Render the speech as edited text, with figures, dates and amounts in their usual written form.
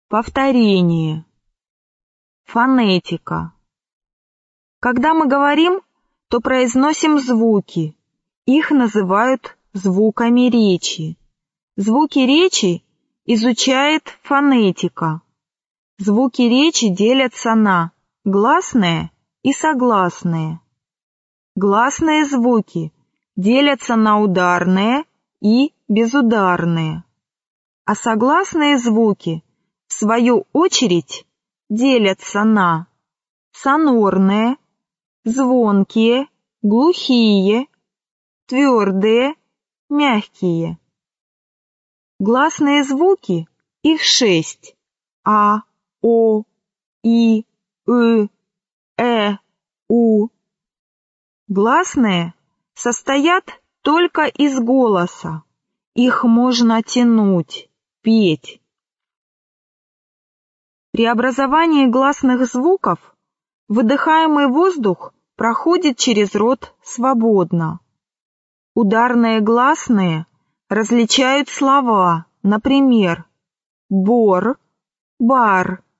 Повторение. Фонетика. Когда мы говорим, то произносим звуки. Их называют звуками речи. Звуки речи изучает фонетика. Звуки речи делятся на гласные и согласные. Гласные звуки делятся на ударные и безударные. А согласные звуки, в свою очередь, делятся на сонорные, звонкие, глухие, твердые, мягкие. Гласные звуки, их 6. А, О, И, У. Гласные состоят только из голоса. Их можно тянуть, петь. При образовании гласных звуков выдыхаемый воздух проходит через рот свободно. Ударные гласные различают слова, например, бор, бар.